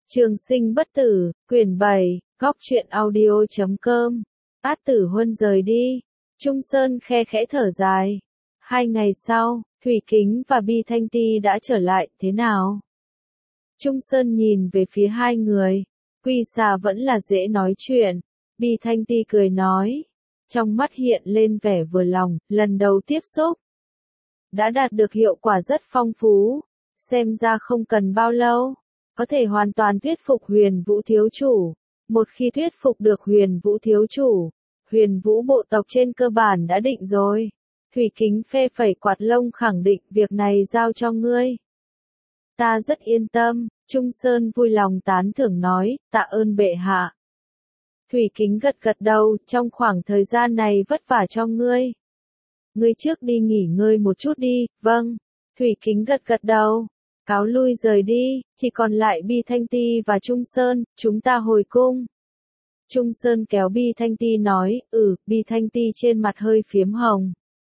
Trường sinh bất tử, quyển 7, góc truyện audio.com. Át Tử Huân rời đi. Trung Sơn khe khẽ thở dài. 2 ngày sau, Thủy Kính và Bi Thanh Ti đã trở lại, thế nào? Trung Sơn nhìn về phía hai người. Quy Xà vẫn là dễ nói chuyện. Bi Thanh Ti cười nói. Trong mắt hiện lên vẻ vừa lòng, lần đầu tiếp xúc. Đã đạt được hiệu quả rất phong phú. Xem ra không cần bao lâu. Có thể hoàn toàn thuyết phục Huyền Vũ thiếu chủ. Một khi thuyết phục được Huyền Vũ thiếu chủ, Huyền Vũ bộ tộc trên cơ bản đã định rồi. Thủy Kính phe phẩy quạt lông khẳng định việc này giao cho ngươi. Ta rất yên tâm, Trung Sơn vui lòng tán thưởng nói, tạ ơn bệ hạ. Thủy Kính gật gật đầu, trong khoảng thời gian này vất vả cho ngươi. Ngươi trước đi nghỉ ngơi một chút đi, vâng. Thủy Kính gật gật đầu. Cáo lui rời đi, chỉ còn lại Bi Thanh Ti và Trung Sơn, chúng ta hồi cung. Trung Sơn kéo Bi Thanh Ti nói, Bi Thanh Ti trên mặt hơi phiếm hồng.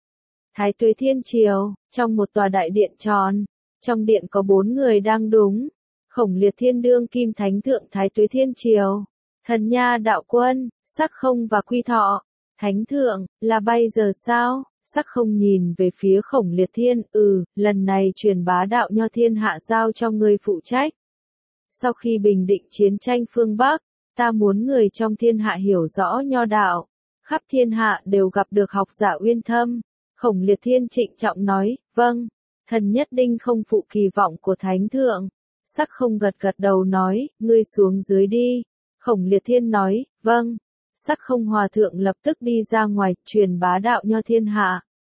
Thái Tuế Thiên Triều, trong một tòa đại điện tròn, trong điện có 4 người đang đúng. Khổng Liệt Thiên đương kim thánh thượng Thái Tuế Thiên Triều, Thần Nha Đạo Quân, Sắc Không và Quy Thọ. Thánh thượng, là bây giờ sao? Sắc Không nhìn về phía Khổng Liệt Thiên, lần này truyền bá đạo nho thiên hạ giao cho ngươi phụ trách. Sau khi bình định chiến tranh phương Bắc, ta muốn người trong thiên hạ hiểu rõ nho đạo, khắp thiên hạ đều gặp được học giả uyên thâm. Khổng Liệt Thiên trịnh trọng nói, vâng, thần nhất định không phụ kỳ vọng của Thánh thượng. Sắc Không gật gật đầu nói, ngươi xuống dưới đi. Khổng Liệt Thiên nói, vâng. Sắc Không hòa thượng lập tức đi ra ngoài, truyền bá đạo nho thiên hạ.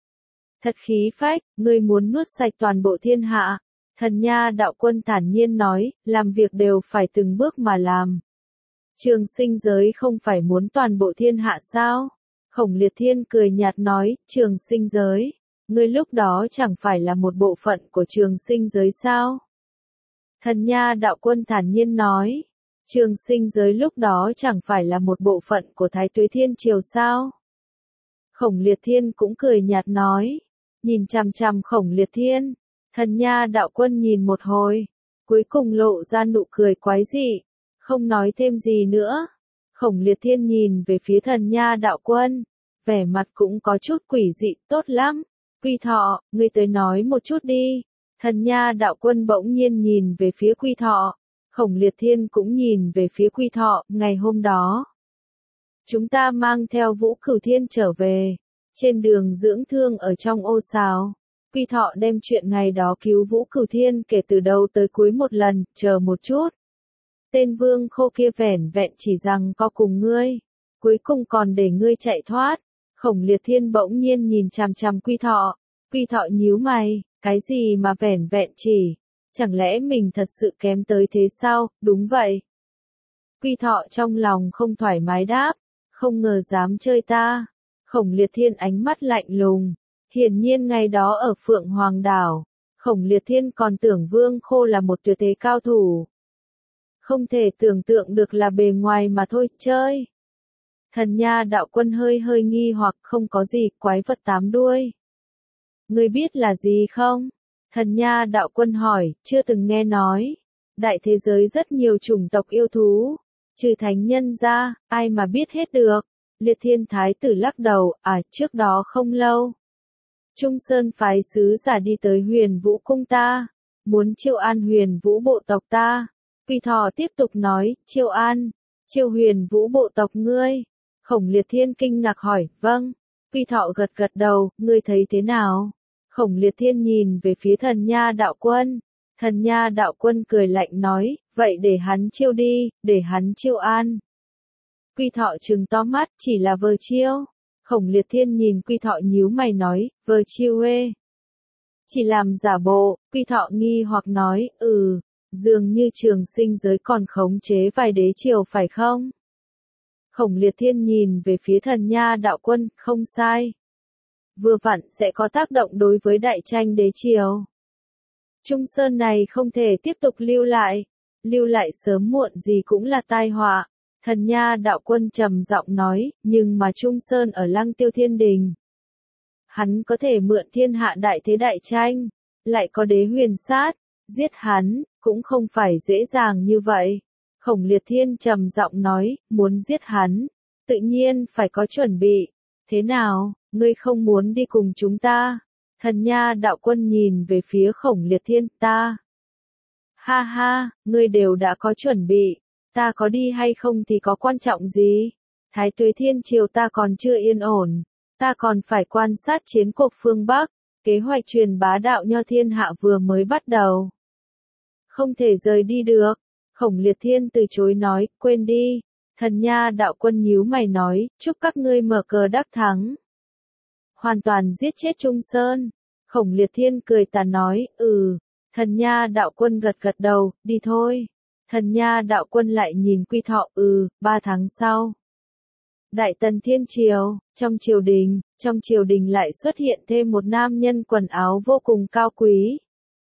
Thật khí phách, ngươi muốn nuốt sạch toàn bộ thiên hạ. Thần Nha Đạo Quân thản nhiên nói, làm việc đều phải từng bước mà làm. Trường sinh giới không phải muốn toàn bộ thiên hạ sao? Khổng Liệt Thiên cười nhạt nói, trường sinh giới, ngươi lúc đó chẳng phải là một bộ phận của trường sinh giới sao? Thần Nha Đạo Quân thản nhiên nói. Trường sinh giới lúc đó chẳng phải là một bộ phận của Thái Tuế Thiên Triều sao? Khổng Liệt Thiên cũng cười nhạt nói. Nhìn chằm chằm Khổng Liệt Thiên, Thần Nha Đạo Quân nhìn một hồi, cuối cùng lộ ra nụ cười quái dị, không nói thêm gì nữa. Khổng Liệt Thiên nhìn về phía Thần Nha Đạo Quân, vẻ mặt cũng có chút quỷ dị, tốt lắm. Quy Thọ, ngươi tới nói một chút đi. Thần Nha Đạo Quân bỗng nhiên nhìn về phía Quy Thọ. Khổng Liệt Thiên cũng nhìn về phía Quy Thọ, ngày hôm đó. Chúng ta mang theo Vũ Cửu Thiên trở về. Trên đường dưỡng thương ở trong ô sào, Quy Thọ đem chuyện ngày đó cứu Vũ Cửu Thiên kể từ đầu tới cuối một lần, chờ một chút. Tên Vương Khô kia vẻn vẹn chỉ rằng có cùng ngươi, cuối cùng còn để ngươi chạy thoát. Khổng Liệt Thiên bỗng nhiên nhìn chằm chằm Quy Thọ. Quy Thọ nhíu mày, cái gì mà vẻn vẹn chỉ? Chẳng lẽ mình thật sự kém tới thế sao? Đúng vậy. Quy Thọ trong lòng không thoải mái đáp, không ngờ dám chơi ta. Khổng Liệt Thiên ánh mắt lạnh lùng. Hiển nhiên ngày đó ở Phượng Hoàng Đảo, Khổng Liệt Thiên còn tưởng Vương Khô là một tuyệt thế cao thủ. Không thể tưởng tượng được là bề ngoài mà thôi, chơi. Thần Nha Đạo Quân hơi hơi nghi hoặc, không có gì, quái vật 8 đuôi. Ngươi biết là gì không? Thần Nha Đạo Quân hỏi, chưa từng nghe nói. Đại thế giới rất nhiều chủng tộc yêu thú, trừ thánh nhân ra, ai mà biết hết được. Liệt Thiên Thái tử lắc đầu, trước đó không lâu. Trung Sơn phái sứ giả đi tới Huyền Vũ cung ta, muốn chiêu an Huyền Vũ bộ tộc ta. Quy Thọ tiếp tục nói, chiêu an, chiêu Huyền Vũ bộ tộc ngươi. Khổng Liệt Thiên kinh ngạc hỏi, vâng. Quy Thọ gật gật đầu, ngươi thấy thế nào? Khổng Liệt Thiên nhìn về phía Thần Nha Đạo Quân. Thần Nha Đạo Quân cười lạnh nói, vậy để hắn chiêu đi, để hắn chiêu an. Quy Thọ trừng to mắt, chỉ là vờ chiêu. Khổng Liệt Thiên nhìn Quy Thọ nhíu mày nói, vờ chiêu ê. Chỉ làm giả bộ. Quy Thọ nghi hoặc nói, dường như trường sinh giới còn khống chế vài đế triều phải không? Khổng Liệt Thiên nhìn về phía Thần Nha Đạo Quân, không sai. Vừa vặn sẽ có tác động đối với đại tranh đế triều. Trung Sơn này không thể tiếp tục lưu lại sớm muộn gì cũng là tai họa. Thần Nha Đạo Quân trầm giọng nói, nhưng mà Trung Sơn ở Lăng Tiêu Thiên Đình. Hắn có thể mượn thiên hạ đại thế đại tranh, lại có đế huyền sát, giết hắn, cũng không phải dễ dàng như vậy. Khổng Liệt Thiên trầm giọng nói, muốn giết hắn, tự nhiên phải có chuẩn bị. Thế nào, ngươi không muốn đi cùng chúng ta? Thần Nha đạo quân nhìn về phía Khổng Liệt Thiên, ta. Ha ha, ngươi đều đã có chuẩn bị, ta có đi hay không thì có quan trọng gì? Thái Tuế Thiên Triều ta còn chưa yên ổn, ta còn phải quan sát chiến cuộc phương Bắc, kế hoạch truyền bá đạo nho thiên hạ vừa mới bắt đầu. Không thể rời đi được. Khổng Liệt Thiên từ chối nói, quên đi. Thần Nha đạo quân nhíu mày nói, chúc các ngươi mở cờ đắc thắng. Hoàn toàn giết chết Trung Sơn. Khổng Liệt Thiên cười tà nói, Thần Nha đạo quân gật gật đầu, đi thôi. Thần Nha đạo quân lại nhìn Quy Thọ, 3 tháng sau. Đại Tần Thiên Triều, trong triều đình lại xuất hiện thêm một nam nhân quần áo vô cùng cao quý.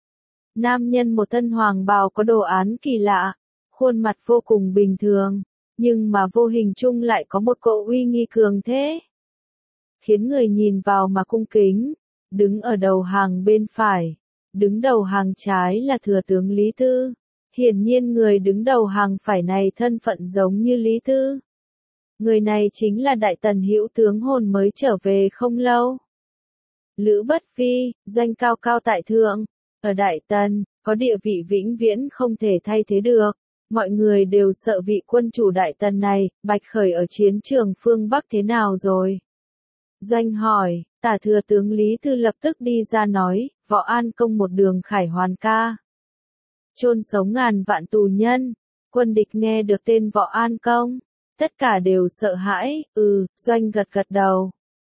Nam nhân một thân hoàng bào có đồ án kỳ lạ, khuôn mặt vô cùng bình thường, nhưng mà vô hình chung lại có một cỗ uy nghi cường thế. Khiến người nhìn vào mà cung kính, đứng ở đầu hàng bên phải, đứng đầu hàng trái là thừa tướng Lý Tư. Hiển nhiên người đứng đầu hàng phải này thân phận giống như Lý Tư. Người này chính là Đại Tần hữu tướng hồn mới trở về không lâu. Lữ Bất Phi, danh cao cao tại thượng, ở Đại Tần, có địa vị vĩnh viễn không thể thay thế được. Mọi người đều sợ vị quân chủ Đại Tần này, bạch khởi ở chiến trường phương Bắc thế nào rồi? Doanh hỏi, tả thừa tướng Lý Tư lập tức đi ra nói, Võ An Công một đường khải hoàn ca. Chôn sống ngàn vạn tù nhân, quân địch nghe được tên Võ An Công, tất cả đều sợ hãi, Doanh gật gật đầu.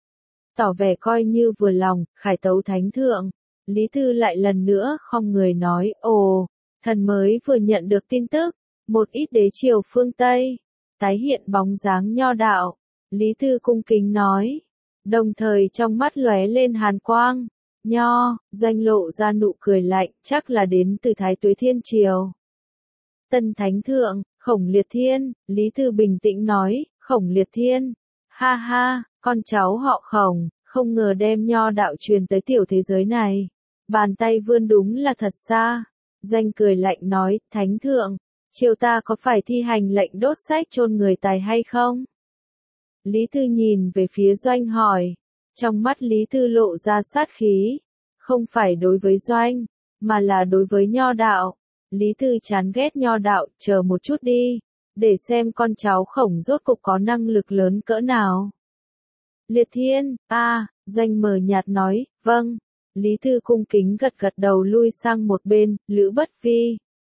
Tỏ vẻ coi như vừa lòng, khải tấu thánh thượng. Lý Tư lại lần nữa không người nói, thần mới vừa nhận được tin tức, một ít đế triều phương Tây, tái hiện bóng dáng nho đạo. Lý Tư cung kính nói, đồng thời trong mắt lóe lên hàn quang. Nho, Doanh lộ ra nụ cười lạnh, chắc là đến từ Thái Tuế Thiên Triều. Tân Thánh Thượng, Khổng Liệt Thiên, Lý Tư bình tĩnh nói, Khổng Liệt Thiên, ha ha, con cháu họ Khổng, không ngờ đem nho đạo truyền tới tiểu thế giới này. Bàn tay vươn đúng là thật xa. Doanh cười lạnh nói, Thánh Thượng, triều ta có phải thi hành lệnh đốt sách chôn người tài hay không? Lý Tư nhìn về phía Doanh hỏi. Trong mắt Lý Tư lộ ra sát khí, không phải đối với Doanh, mà là đối với nho đạo. Lý Tư chán ghét nho đạo, chờ một chút đi, để xem con cháu Khổng rốt cục có năng lực lớn cỡ nào. Liệt Thiên, Doanh mờ nhạt nói, vâng. Lý Tư cung kính gật gật đầu lui sang một bên, Lữ Bất Phi.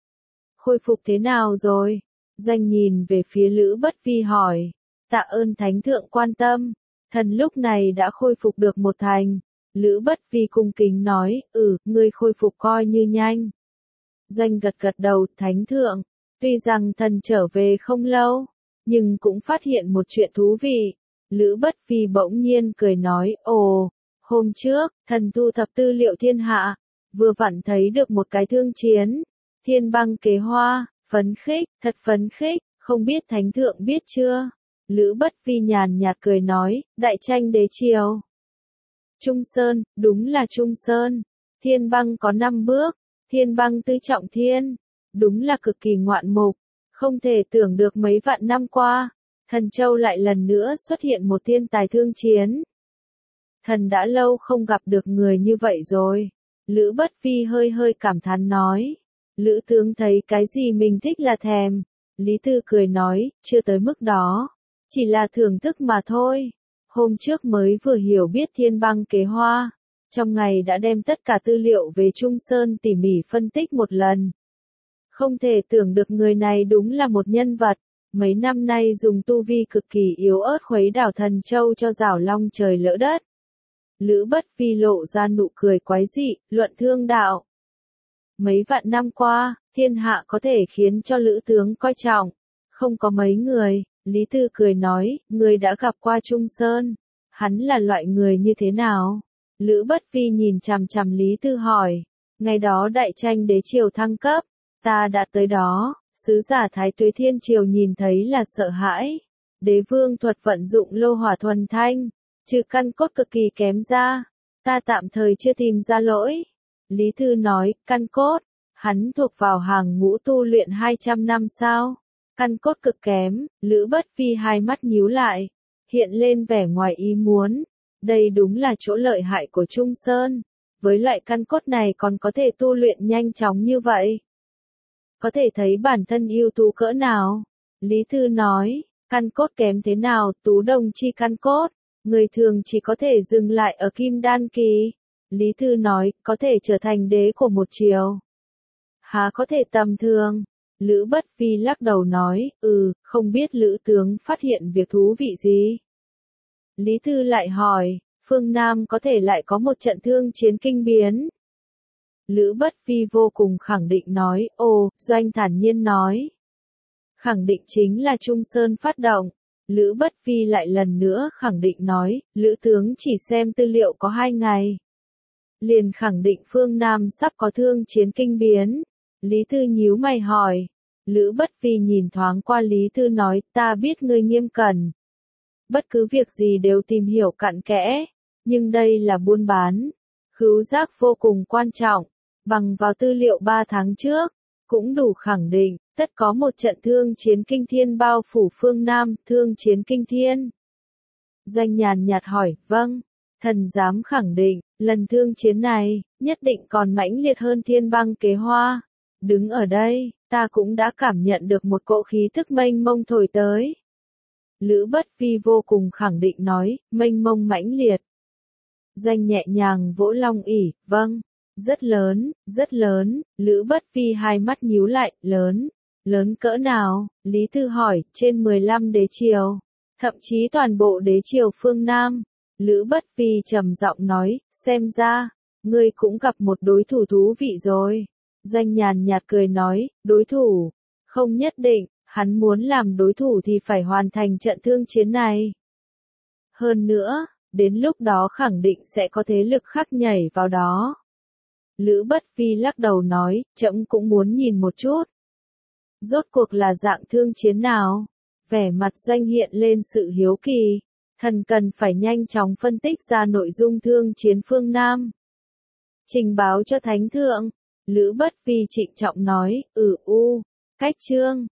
Khôi phục thế nào rồi? Doanh nhìn về phía Lữ Bất Phi hỏi, tạ ơn Thánh Thượng quan tâm. Thần lúc này đã khôi phục được một thành. Lữ Bất Phi cung kính nói, ngươi khôi phục coi như nhanh. Doanh gật gật đầu, Thánh Thượng, tuy rằng thần trở về không lâu, nhưng cũng phát hiện một chuyện thú vị. Lữ Bất Phi bỗng nhiên cười nói, hôm trước, thần thu thập tư liệu thiên hạ, vừa vặn thấy được một cái thương chiến. Thiên Băng Kế Hoa, phấn khích, thật phấn khích, không biết Thánh Thượng biết chưa? Lữ Bất Phi nhàn nhạt cười nói, đại tranh đế triều. Trung Sơn, đúng là Trung Sơn. Thiên băng có 5 bước, thiên băng tứ trọng thiên. Đúng là cực kỳ ngoạn mục, không thể tưởng được mấy vạn năm qua, Thần Châu lại lần nữa xuất hiện một thiên tài thương chiến. Thần đã lâu không gặp được người như vậy rồi. Lữ Bất Phi hơi hơi cảm thán nói. Lữ tướng thấy cái gì mình thích là thèm. Lý Tư cười nói, chưa tới mức đó. Chỉ là thưởng thức mà thôi. Hôm trước mới vừa hiểu biết Thiên Băng Kế Hoa. Trong ngày đã đem tất cả tư liệu về Trung Sơn tỉ mỉ phân tích một lần. Không thể tưởng được người này đúng là một nhân vật. Mấy năm nay dùng tu vi cực kỳ yếu ớt khuấy đảo Thần Châu cho rảo long trời lỡ đất. Lữ Bất Phi lộ ra nụ cười quái dị, luận thương đạo. Mấy vạn năm qua, thiên hạ có thể khiến cho Lữ tướng coi trọng. Không có mấy người. Lý Tư cười nói, người đã gặp qua Trung Sơn. Hắn là loại người như thế nào? Lữ Bất Phi nhìn chằm chằm Lý Tư hỏi. Ngày đó đại tranh đế triều thăng cấp, ta đã tới đó. Sứ giả Thái Tuế Thiên Triều nhìn thấy là sợ hãi. Đế vương thuật vận dụng lô hỏa thuần thanh, trừ căn cốt cực kỳ kém ra. Ta tạm thời chưa tìm ra lỗi. Lý Tư nói, căn cốt, Hắn thuộc vào hàng ngũ tu luyện 200 năm sao? Căn cốt cực kém, Lữ Bất Phi hai mắt nhíu lại, hiện lên vẻ ngoài ý muốn. Đây đúng là chỗ lợi hại của Trung Sơn. Với loại căn cốt này còn có thể tu luyện nhanh chóng như vậy. Có thể thấy bản thân ưu tú cỡ nào. Lý Thư nói, căn cốt kém thế nào, Tú Đồng chi căn cốt. Người thường chỉ có thể dừng lại ở Kim Đan kỳ. Lý Thư nói, có thể trở thành đế của một triều. Há có thể tầm thường. Lữ Bất Phi lắc đầu nói, không biết Lữ tướng phát hiện việc thú vị gì. Lý Thư lại hỏi, phương Nam có thể lại có một trận thương chiến kinh biến. Lữ Bất Phi vô cùng khẳng định nói, Doanh thản nhiên nói. Khẳng định chính là Trung Sơn phát động. Lữ Bất Phi lại lần nữa khẳng định nói, Lữ tướng chỉ xem tư liệu có 2 ngày. Liền khẳng định phương Nam sắp có thương chiến kinh biến. Lý Thư nhíu mày hỏi. Lữ Bất Phi nhìn thoáng qua Lý Thư nói, ta biết ngươi nghiêm cẩn. Bất cứ việc gì đều tìm hiểu cặn kẽ. Nhưng đây là buôn bán. Khứu giác vô cùng quan trọng. Bằng vào tư liệu 3 tháng trước, cũng đủ khẳng định, tất có một trận thương chiến kinh thiên bao phủ phương Nam, thương chiến kinh thiên. Doanh nhàn nhạt hỏi, vâng, thần dám khẳng định, lần thương chiến này, nhất định còn mãnh liệt hơn Thiên Băng Kế Hoa. Đứng ở đây, ta cũng đã cảm nhận được một cỗ khí thức mênh mông thổi tới. Lữ Bất Phi vô cùng khẳng định nói, mênh mông mãnh liệt. Doanh nhẹ nhàng vỗ long ỷ, vâng, rất lớn, Lữ Bất Phi hai mắt nhíu lại, lớn cỡ nào? Lý Thư hỏi, trên 15 đế triều, thậm chí toàn bộ đế triều phương Nam. Lữ Bất Phi trầm giọng nói, xem ra, ngươi cũng gặp một đối thủ thú vị rồi. Doanh nhàn nhạt cười nói, đối thủ, không nhất định, hắn muốn làm đối thủ thì phải hoàn thành trận thương chiến này. Hơn nữa, đến lúc đó khẳng định sẽ có thế lực khác nhảy vào đó. Lữ Bất Phi lắc đầu nói, trẫm cũng muốn nhìn một chút. Rốt cuộc là dạng thương chiến nào? Vẻ mặt Doanh hiện lên sự hiếu kỳ. Thần cần phải nhanh chóng phân tích ra nội dung thương chiến phương Nam. Trình báo cho Thánh Thượng. Lữ Bất Phi trịnh trọng nói, cách chương.